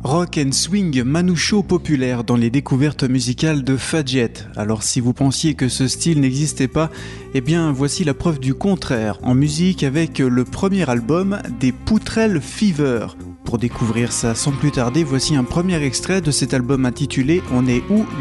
Rock and swing manoucho populaire dans les découvertes musicales de Fadjet. Alors si vous pensiez que ce style n'existait pas, eh bien voici la preuve du contraire, en musique avec le premier album des Poutrelles Fever. Pour découvrir ça sans plus tarder, voici un premier extrait de cet album intitulé « On est où là ?»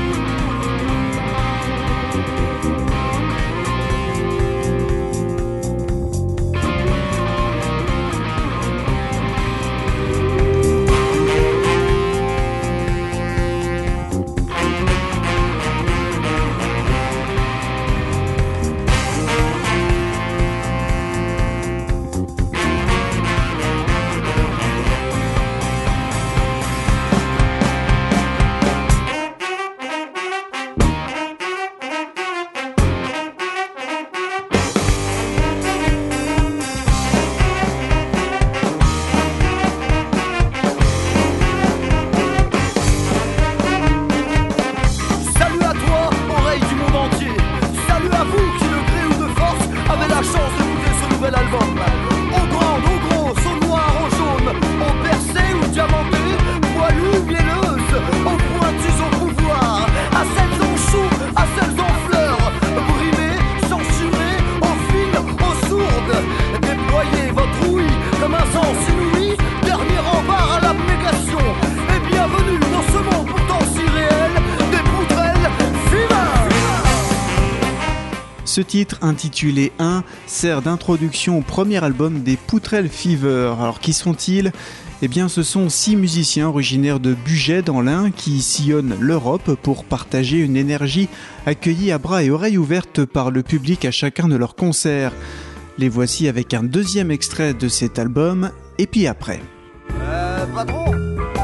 Ce titre, intitulé 1, sert d'introduction au premier album des Poutrelles Fever. Alors qui sont-ils ? Eh bien ce sont 6 musiciens originaires de Bugey dans l'Ain qui sillonnent l'Europe pour partager une énergie accueillie à bras et oreilles ouvertes par le public à chacun de leurs concerts. Les voici avec un deuxième extrait de cet album, et puis après. Patron,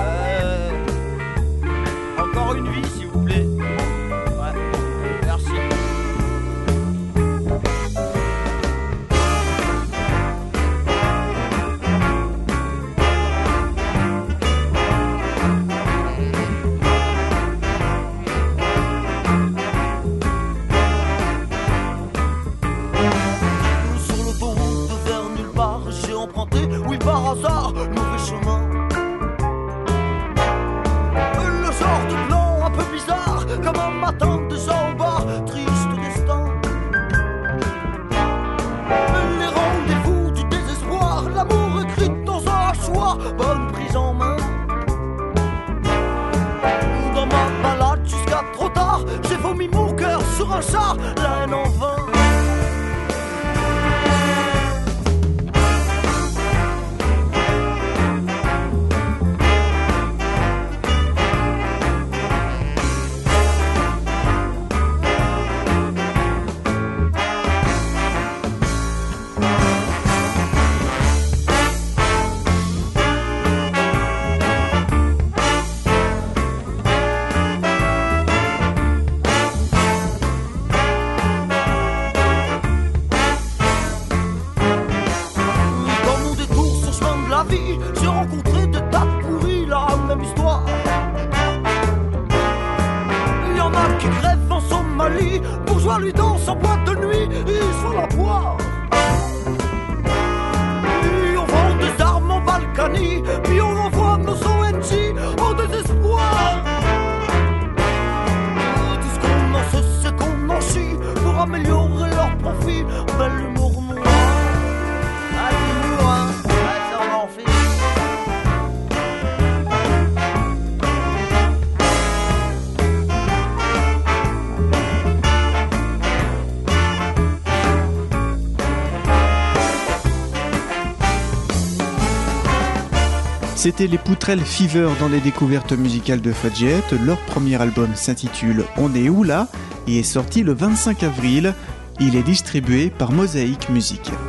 encore une vie s'il vous plaît. Ouais, merci. Par hasard, mauvais chemin. Le genre de plan un peu bizarre, comme un matin déjà au bar, triste destin. Les rendez-vous du désespoir, l'amour écrit dans un hachoir, bonne prise en main. Dans ma balade jusqu'à trop tard, j'ai vomi mon cœur sur un char, la haine en vain. J'ai rencontré des tas de pourris, la même histoire. Il y en a qui grèvent en Somalie, bourgeois lui dansent en boîte de nuit, ils sont la poire. Puis on vend des armes en Balkany, puis on envoie nos ONG au désespoir. Tout ce qu'on en sait, c'est qu'on en chie pour améliorer leur profit. Bel humour noir. Ah, l'humour, hein. C'était les Poutrelles Fever dans les découvertes musicales de Fadjet. Leur premier album s'intitule « On est où là ?» et est sorti le 25 avril. Il est distribué par Mosaïque Musique.